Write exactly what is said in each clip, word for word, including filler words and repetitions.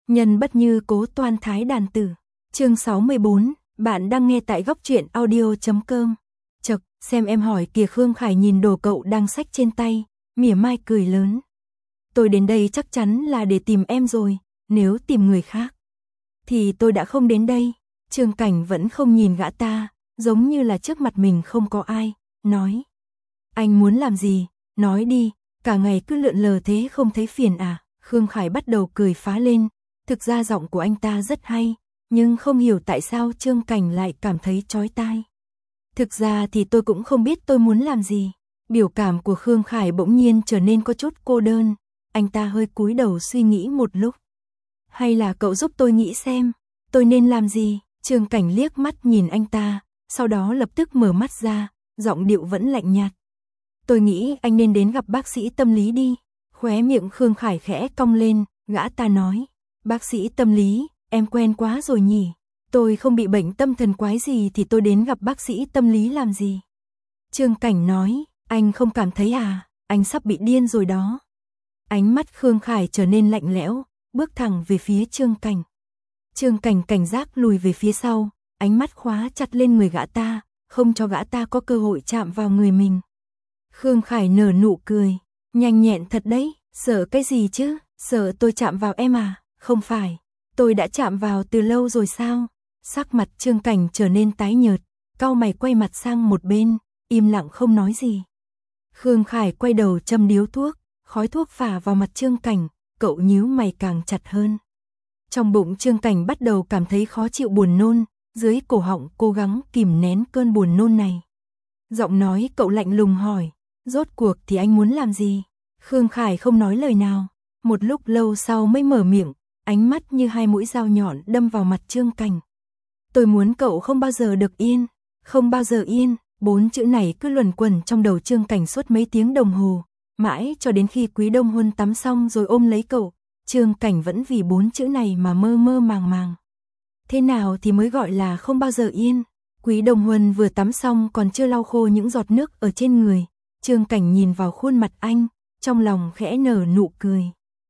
Nhân bất như cố toan thái đàn tử. Chương sáu mươi bốn, bạn đang nghe tại góc truyện audio chấm com. Chậc, xem em hỏi kìa. Khương Khải nhìn đồ cậu đang xách trên tay, mỉa mai cười lớn. Tôi đến đây chắc chắn là để tìm em rồi, nếu tìm người khác thì tôi đã không đến đây. Trương Cảnh vẫn không nhìn gã ta, giống như là trước mặt mình không có ai, nói. Anh muốn làm gì, nói đi, cả ngày cứ lượn lờ thế không thấy phiền à? Khương Khải bắt đầu cười phá lên, thực ra giọng của anh ta rất hay, nhưng không hiểu tại sao Trương Cảnh lại cảm thấy chói tai. Thực ra thì tôi cũng không biết tôi muốn làm gì. Biểu cảm của Khương Khải bỗng nhiên trở nên có chút cô đơn, anh ta hơi cúi đầu suy nghĩ một lúc. Hay là cậu giúp tôi nghĩ xem, tôi nên làm gì? Trương Cảnh liếc mắt nhìn anh ta, sau đó lập tức mở mắt ra, giọng điệu vẫn lạnh nhạt. Tôi nghĩ anh nên đến gặp bác sĩ tâm lý đi. Khóe miệng Khương Khải khẽ cong lên, gã ta nói. Bác sĩ tâm lý, em quen quá rồi nhỉ? Tôi không bị bệnh tâm thần quái gì thì tôi đến gặp bác sĩ tâm lý làm gì? Trương Cảnh nói, anh không cảm thấy à, anh sắp bị điên rồi đó. Ánh mắt Khương Khải trở nên lạnh lẽo, bước thẳng về phía Trương Cảnh. Trương Cảnh cảnh giác lùi về phía sau, ánh mắt khóa chặt lên người gã ta, không cho gã ta có cơ hội chạm vào người mình. Khương Khải nở nụ cười, nhanh nhẹn thật đấy, sợ cái gì chứ, sợ tôi chạm vào em à? Không phải, tôi đã chạm vào từ lâu rồi sao? Sắc mặt Trương Cảnh trở nên tái nhợt, cau mày quay mặt sang một bên, im lặng không nói gì. Khương Khải quay đầu châm điếu thuốc, khói thuốc phả vào mặt Trương Cảnh, cậu nhíu mày càng chặt hơn. Trong bụng Trương Cảnh bắt đầu cảm thấy khó chịu buồn nôn, dưới cổ họng cố gắng kìm nén cơn buồn nôn này. Giọng nói cậu lạnh lùng hỏi, rốt cuộc thì anh muốn làm gì? Khương Khải không nói lời nào, một lúc lâu sau mới mở miệng, ánh mắt như hai mũi dao nhọn đâm vào mặt Trương Cảnh. Tôi muốn cậu không bao giờ được yên, không bao giờ yên, bốn chữ này cứ luẩn quẩn trong đầu Trương Cảnh suốt mấy tiếng đồng hồ, mãi cho đến khi Quý Đông Huân tắm xong rồi ôm lấy cậu, Trương Cảnh vẫn vì bốn chữ này mà mơ mơ màng màng. Thế nào thì mới gọi là không bao giờ yên? Quý Đông Huân vừa tắm xong còn chưa lau khô những giọt nước ở trên người, Trương Cảnh nhìn vào khuôn mặt anh, trong lòng khẽ nở nụ cười.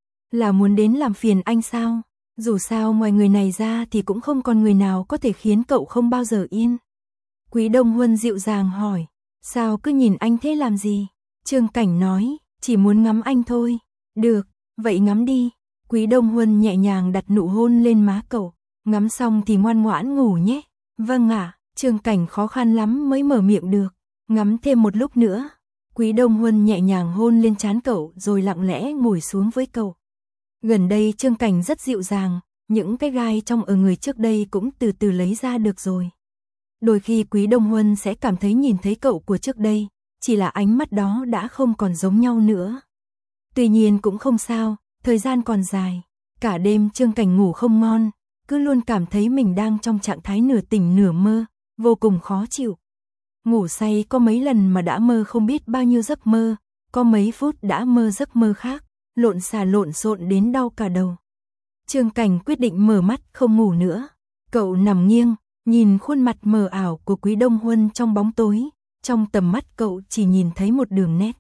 Là muốn đến làm phiền anh sao? Dù sao ngoài người này ra thì cũng không còn người nào có thể khiến cậu không bao giờ yên. Quý Đông Huân dịu dàng hỏi, sao cứ nhìn anh thế làm gì? Trương Cảnh nói, chỉ muốn ngắm anh thôi. Được, vậy ngắm đi. Quý Đông Huân nhẹ nhàng đặt nụ hôn lên má cậu, ngắm xong thì ngoan ngoãn ngủ nhé. Vâng ạ, Trương Cảnh khó khăn lắm mới mở miệng được, ngắm thêm một lúc nữa. Quý Đông Huân nhẹ nhàng hôn lên trán cậu rồi lặng lẽ ngồi xuống với cậu. Gần đây Trương Cảnh rất dịu dàng, những cái gai trong ở người trước đây cũng từ từ lấy ra được rồi. Đôi khi Quý Đông Huân sẽ cảm thấy nhìn thấy cậu của trước đây, chỉ là ánh mắt đó đã không còn giống nhau nữa. Tuy nhiên cũng không sao, thời gian còn dài, cả đêm Trương Cảnh ngủ không ngon, cứ luôn cảm thấy mình đang trong trạng thái nửa tỉnh nửa mơ, vô cùng khó chịu. Ngủ say có mấy lần mà đã mơ không biết bao nhiêu giấc mơ, có mấy phút đã mơ giấc mơ khác, lộn xà lộn xộn đến đau cả đầu. Trương Cảnh quyết định mở mắt không ngủ nữa, cậu nằm nghiêng, nhìn khuôn mặt mờ ảo của Quý Đông Huân trong bóng tối, trong tầm mắt cậu chỉ nhìn thấy một đường nét.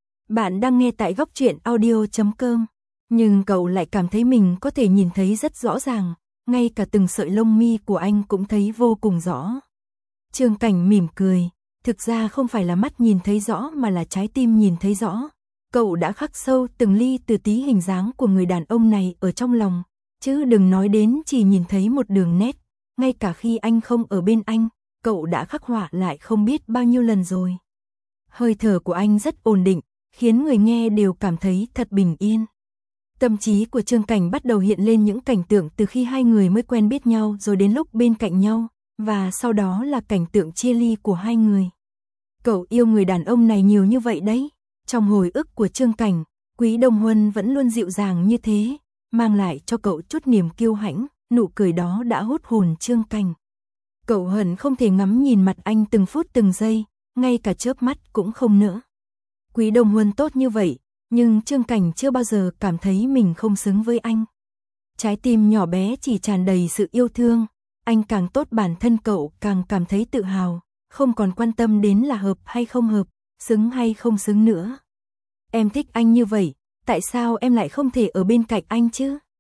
Bạn đang nghe tại góc truyện audio chấm com, nhưng cậu lại cảm thấy mình có thể nhìn thấy rất rõ ràng, ngay cả từng sợi lông mi của anh cũng thấy vô cùng rõ. Trương Cảnh mỉm cười, thực ra không phải là mắt nhìn thấy rõ mà là trái tim nhìn thấy rõ. Cậu đã khắc sâu từng ly từ tí hình dáng của người đàn ông này ở trong lòng, chứ đừng nói đến chỉ nhìn thấy một đường nét, ngay cả khi anh không ở bên anh, cậu đã khắc họa lại không biết bao nhiêu lần rồi. Hơi thở của anh rất ổn định, khiến người nghe đều cảm thấy thật bình yên. Tâm trí của Trương Cảnh bắt đầu hiện lên những cảnh tượng từ khi hai người mới quen biết nhau rồi đến lúc bên cạnh nhau, và sau đó là cảnh tượng chia ly của hai người. Cậu yêu người đàn ông này nhiều như vậy đấy. Trong hồi ức của Trương Cảnh, Quý Đông Huân vẫn luôn dịu dàng như thế, mang lại cho cậu chút niềm kiêu hãnh, nụ cười đó đã hút hồn Trương Cảnh. Cậu hận không thể ngắm nhìn mặt anh từng phút từng giây, ngay cả chớp mắt cũng không nỡ. Quý Đông Huân tốt như vậy, nhưng Trương Cảnh chưa bao giờ cảm thấy mình không xứng với anh. Trái tim nhỏ bé chỉ tràn đầy sự yêu thương, anh càng tốt bản thân cậu càng cảm thấy tự hào, không còn quan tâm đến là hợp hay không hợp, xứng hay không xứng nữa. Em thích anh như vậy, tại sao em lại không thể ở bên cạnh anh chứ?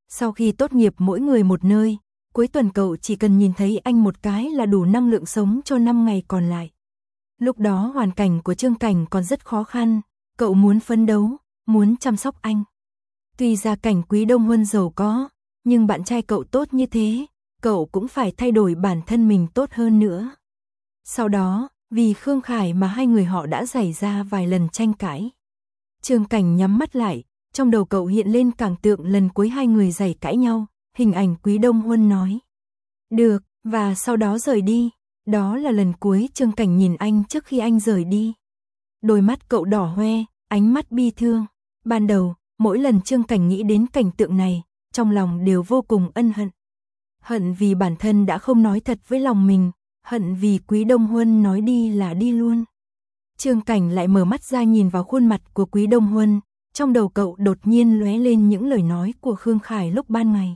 Sau khi tốt nghiệp mỗi người một nơi, cuối tuần cậu chỉ cần nhìn thấy anh một cái là đủ năng lượng sống cho năm ngày còn lại. Lúc đó hoàn cảnh của Trương Cảnh còn rất khó khăn, cậu muốn phấn đấu, muốn chăm sóc anh. Tuy gia cảnh Quý Đông Huân giàu có, nhưng bạn trai cậu tốt như thế, cậu cũng phải thay đổi bản thân mình tốt hơn nữa. Sau đó, vì Khương Khải mà hai người họ đã xảy ra vài lần tranh cãi. Trương Cảnh nhắm mắt lại, trong đầu cậu hiện lên cảnh tượng lần cuối hai người giày cãi nhau, hình ảnh Quý Đông Huân nói được, và sau đó rời đi. Đó là lần cuối Trương Cảnh nhìn anh trước khi anh rời đi. Đôi mắt cậu đỏ hoe, ánh mắt bi thương. Ban đầu, mỗi lần Trương Cảnh nghĩ đến cảnh tượng này, trong lòng đều vô cùng ân hận. Hận vì bản thân đã không nói thật với lòng mình, hận vì Quý Đông Huân nói đi là đi luôn. Trương Cảnh lại mở mắt ra nhìn vào khuôn mặt của Quý Đông Huân, trong đầu cậu đột nhiên lóe lên những lời nói của Khương Khải lúc ban ngày.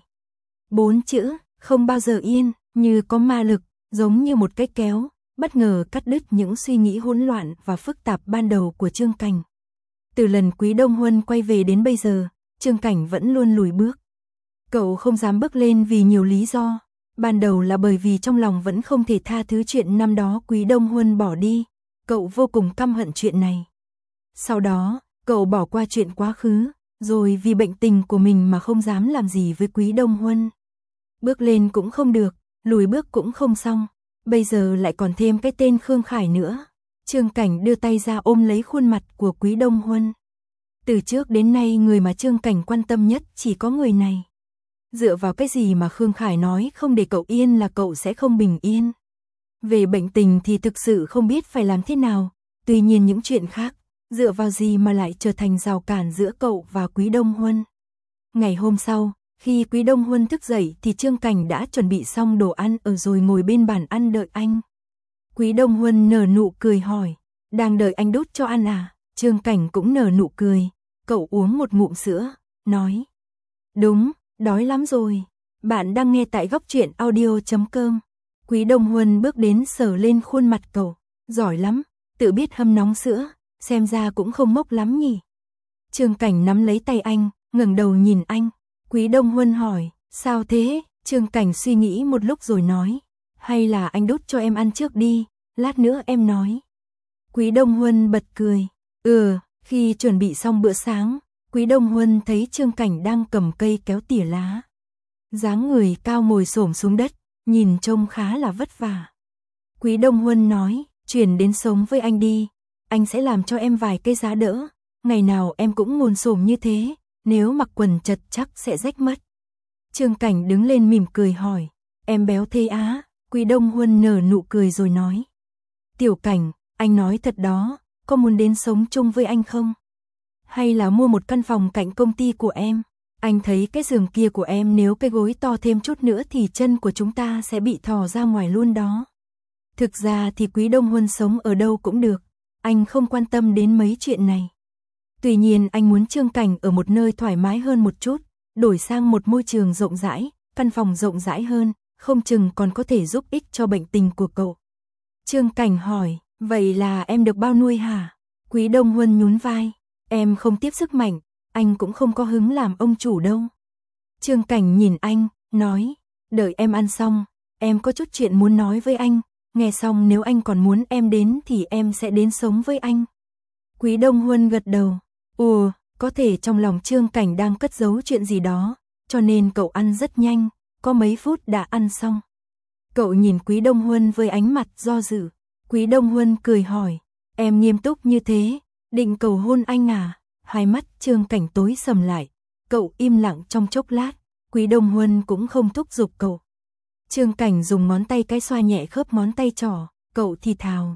Bốn chữ, không bao giờ yên, như có ma lực, giống như một cái kéo, bất ngờ cắt đứt những suy nghĩ hỗn loạn và phức tạp ban đầu của Trương Cảnh. Từ lần Quý Đông Huân quay về đến bây giờ, Trương Cảnh vẫn luôn lùi bước. Cậu không dám bước lên vì nhiều lý do. Ban đầu là bởi vì trong lòng vẫn không thể tha thứ chuyện năm đó Quý Đông Huân bỏ đi. Cậu vô cùng căm hận chuyện này. Sau đó, cậu bỏ qua chuyện quá khứ, rồi vì bệnh tình của mình mà không dám làm gì với Quý Đông Huân. Bước lên cũng không được, lùi bước cũng không xong. Bây giờ lại còn thêm cái tên Khương Khải nữa. Trương Cảnh đưa tay ra ôm lấy khuôn mặt của Quý Đông Huân. Từ trước đến nay người mà Trương Cảnh quan tâm nhất chỉ có người này. Dựa vào cái gì mà Khương Khải nói không để cậu yên là cậu sẽ không bình yên. Về bệnh tình thì thực sự không biết phải làm thế nào. Tuy nhiên những chuyện khác, dựa vào gì mà lại trở thành rào cản giữa cậu và Quý Đông Huân. Ngày hôm sau, khi Quý Đông Huân thức dậy thì Trương Cảnh đã chuẩn bị xong đồ ăn ở rồi ngồi bên bàn ăn đợi anh. Quý Đông Huân nở nụ cười hỏi, đang đợi anh đút cho ăn à? Trương Cảnh cũng nở nụ cười, cậu uống một ngụm sữa, nói. Đúng, đói lắm rồi. Bạn đang nghe tại góc truyện audio chấm com. Quý Đông Huân bước đến sờ lên khuôn mặt cậu, giỏi lắm, tự biết hâm nóng sữa, xem ra cũng không mốc lắm nhỉ. Trương Cảnh nắm lấy tay anh, ngẩng đầu nhìn anh. Quý Đông Huân hỏi, sao thế? Trương Cảnh suy nghĩ một lúc rồi nói, hay là anh đút cho em ăn trước đi, lát nữa em nói. Quý Đông Huân bật cười, ừ, khi chuẩn bị xong bữa sáng, Quý Đông Huân thấy Trương Cảnh đang cầm cây kéo tỉa lá. Dáng người cao ngồi xổm xuống đất, nhìn trông khá là vất vả. Quý Đông Huân nói, chuyển đến sống với anh đi, anh sẽ làm cho em vài cây giá đỡ, ngày nào em cũng ngồi xổm như thế, nếu mặc quần chật chắc sẽ rách mất. Trương Cảnh đứng lên mỉm cười hỏi, em béo thế á? Quý Đông Huân nở nụ cười rồi nói, Tiểu Cảnh, anh nói thật đó, có muốn đến sống chung với anh không? Hay là mua một căn phòng cạnh công ty của em? Anh thấy cái giường kia của em nếu cái gối to thêm chút nữa thì chân của chúng ta sẽ bị thò ra ngoài luôn đó. Thực ra thì Quý Đông Huân sống ở đâu cũng được, anh không quan tâm đến mấy chuyện này. Tuy nhiên anh muốn Trương Cảnh ở một nơi thoải mái hơn một chút, đổi sang một môi trường rộng rãi, căn phòng rộng rãi hơn, không chừng còn có thể giúp ích cho bệnh tình của cậu. Trương Cảnh hỏi, vậy là em được bao nuôi hả? Quý Đông Huân nhún vai, em không tiếp sức mạnh, anh cũng không có hứng làm ông chủ đâu. Trương Cảnh nhìn anh, nói, đợi em ăn xong, em có chút chuyện muốn nói với anh, nghe xong nếu anh còn muốn em đến thì em sẽ đến sống với anh. Quý Đông Huân gật đầu, ồ, có thể trong lòng Trương Cảnh đang cất giấu chuyện gì đó, cho nên cậu ăn rất nhanh, có mấy phút đã ăn xong. Cậu nhìn Quý Đông Huân với ánh mặt do dự. Quý Đông Huân cười hỏi, em nghiêm túc như thế, định cầu hôn anh à? Hai mắt Trương Cảnh tối sầm lại, cậu im lặng trong chốc lát, Quý Đông Huân cũng không thúc giục cậu. Trương Cảnh dùng ngón tay cái xoa nhẹ khớp ngón tay trỏ, cậu thì thào.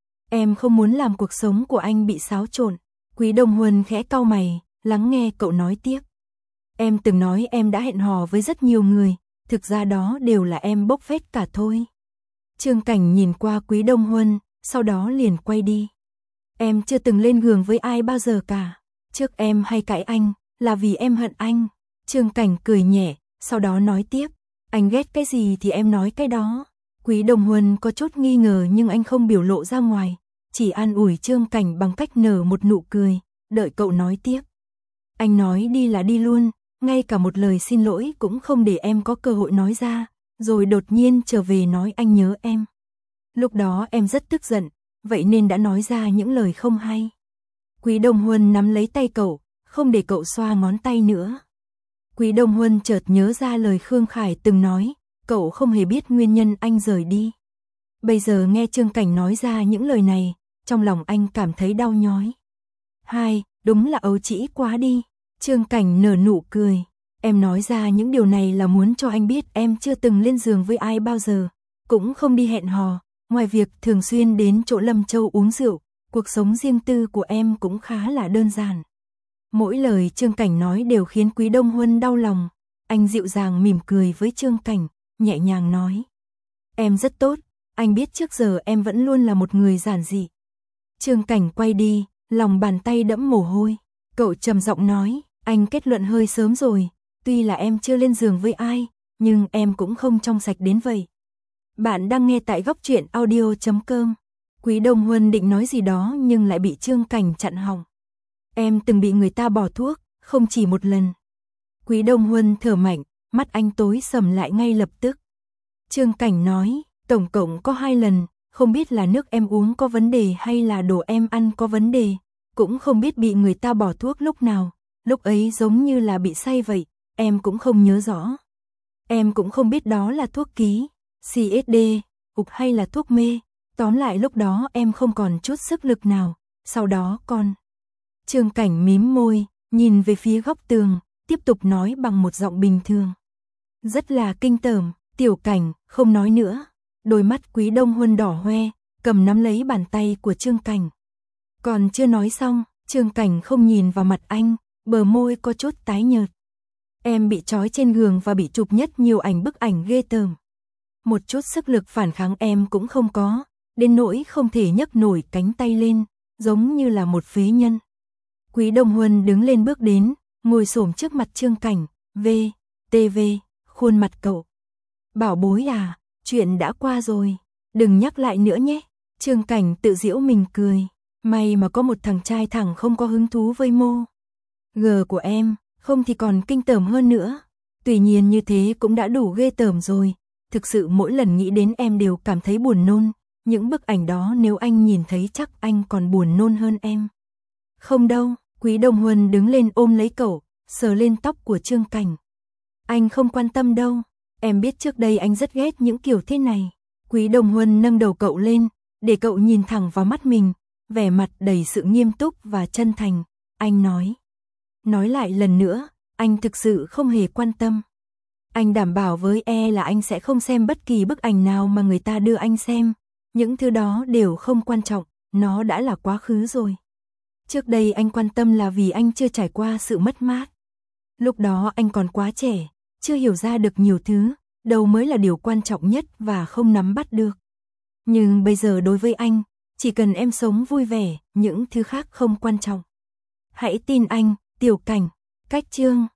Em không muốn làm cuộc sống của anh bị xáo trộn. Quý Đông Huân khẽ cau mày, lắng nghe cậu nói tiếp. Em từng nói em đã hẹn hò với rất nhiều người, thực ra đó đều là em bốc phét cả thôi. Trương Cảnh nhìn qua Quý Đông Huân, sau đó liền quay đi. Em chưa từng lên giường với ai bao giờ cả. Trước em hay cãi anh, là vì em hận anh. Trương Cảnh cười nhẹ, sau đó nói tiếp. Anh ghét cái gì thì em nói cái đó. Quý Đông Huân có chút nghi ngờ nhưng anh không biểu lộ ra ngoài, chỉ an ủi Trương Cảnh bằng cách nở một nụ cười, đợi cậu nói tiếp. Anh nói đi là đi luôn, ngay cả một lời xin lỗi cũng không để em có cơ hội nói ra, rồi đột nhiên trở về nói anh nhớ em. Lúc đó em rất tức giận, vậy nên đã nói ra những lời không hay. Quý Đông Huân nắm lấy tay cậu, không để cậu xoa ngón tay nữa. Quý Đông Huân chợt nhớ ra lời Khương Khải từng nói, cậu không hề biết nguyên nhân anh rời đi. Bây giờ nghe Trương Cảnh nói ra những lời này, trong lòng anh cảm thấy đau nhói. Hai, đúng là ấu trĩ quá đi. Trương Cảnh nở nụ cười. Em nói ra những điều này là muốn cho anh biết em chưa từng lên giường với ai bao giờ, cũng không đi hẹn hò, ngoài việc thường xuyên đến chỗ Lâm Châu uống rượu, cuộc sống riêng tư của em cũng khá là đơn giản. Mỗi lời Trương Cảnh nói đều khiến Quý Đông Huân đau lòng. Anh dịu dàng mỉm cười với Trương Cảnh, nhẹ nhàng nói. Em rất tốt, anh biết trước giờ em vẫn luôn là một người giản dị. Trương Cảnh quay đi, lòng bàn tay đẫm mồ hôi. Cậu trầm giọng nói, anh kết luận hơi sớm rồi, tuy là em chưa lên giường với ai, nhưng em cũng không trong sạch đến vậy. Bạn đang nghe tại góc truyện audio chấm com. Quý Đông Huân định nói gì đó nhưng lại bị Trương Cảnh chặn họng. Em từng bị người ta bỏ thuốc, không chỉ một lần. Quý Đông Huân thở mạnh, mắt anh tối sầm lại ngay lập tức. Trương Cảnh nói, tổng cộng có hai lần, không biết là nước em uống có vấn đề hay là đồ em ăn có vấn đề, cũng không biết bị người ta bỏ thuốc lúc nào, lúc ấy giống như là bị say vậy, em cũng không nhớ rõ. Em cũng không biết đó là thuốc ký, xê ét đê, ục hay là thuốc mê, tóm lại lúc đó em không còn chút sức lực nào, sau đó con. Trương Cảnh mím môi, nhìn về phía góc tường, tiếp tục nói bằng một giọng bình thường. Rất là kinh tởm, Tiểu Cảnh, không nói nữa. Đôi mắt Quý Đông Huân đỏ hoe, cầm nắm lấy bàn tay của Trương Cảnh. Còn chưa nói xong, Trương Cảnh không nhìn vào mặt anh, bờ môi có chút tái nhợt. Em bị trói trên giường và bị chụp nhất nhiều ảnh bức ảnh ghê tởm. Một chút sức lực phản kháng em cũng không có, đến nỗi không thể nhấc nổi cánh tay lên, giống như là một phế nhân. Quý Đông Huân đứng lên bước đến, ngồi xổm trước mặt Trương Cảnh, V, tê vê, khuôn mặt cậu. Bảo bối à, chuyện đã qua rồi, đừng nhắc lại nữa nhé. Trương Cảnh tự giễu mình cười, may mà có một thằng trai thẳng không có hứng thú với mô. Gờ của em, không thì còn kinh tởm hơn nữa. Tuy nhiên như thế cũng đã đủ ghê tởm rồi, thực sự mỗi lần nghĩ đến em đều cảm thấy buồn nôn, những bức ảnh đó nếu anh nhìn thấy chắc anh còn buồn nôn hơn em. Không đâu, Quý Đông Huân đứng lên ôm lấy cậu, sờ lên tóc của Trương Cảnh. Anh không quan tâm đâu, em biết trước đây anh rất ghét những kiểu thế này. Quý Đông Huân nâng đầu cậu lên, để cậu nhìn thẳng vào mắt mình, vẻ mặt đầy sự nghiêm túc và chân thành. Anh nói. Nói lại lần nữa, anh thực sự không hề quan tâm. Anh đảm bảo với e là anh sẽ không xem bất kỳ bức ảnh nào mà người ta đưa anh xem. Những thứ đó đều không quan trọng, nó đã là quá khứ rồi. Trước đây anh quan tâm là vì anh chưa trải qua sự mất mát. Lúc đó anh còn quá trẻ, chưa hiểu ra được nhiều thứ, đâu mới là điều quan trọng nhất và không nắm bắt được. Nhưng bây giờ đối với anh, chỉ cần em sống vui vẻ, những thứ khác không quan trọng. Hãy tin anh, Tiểu Cảnh. Cách chương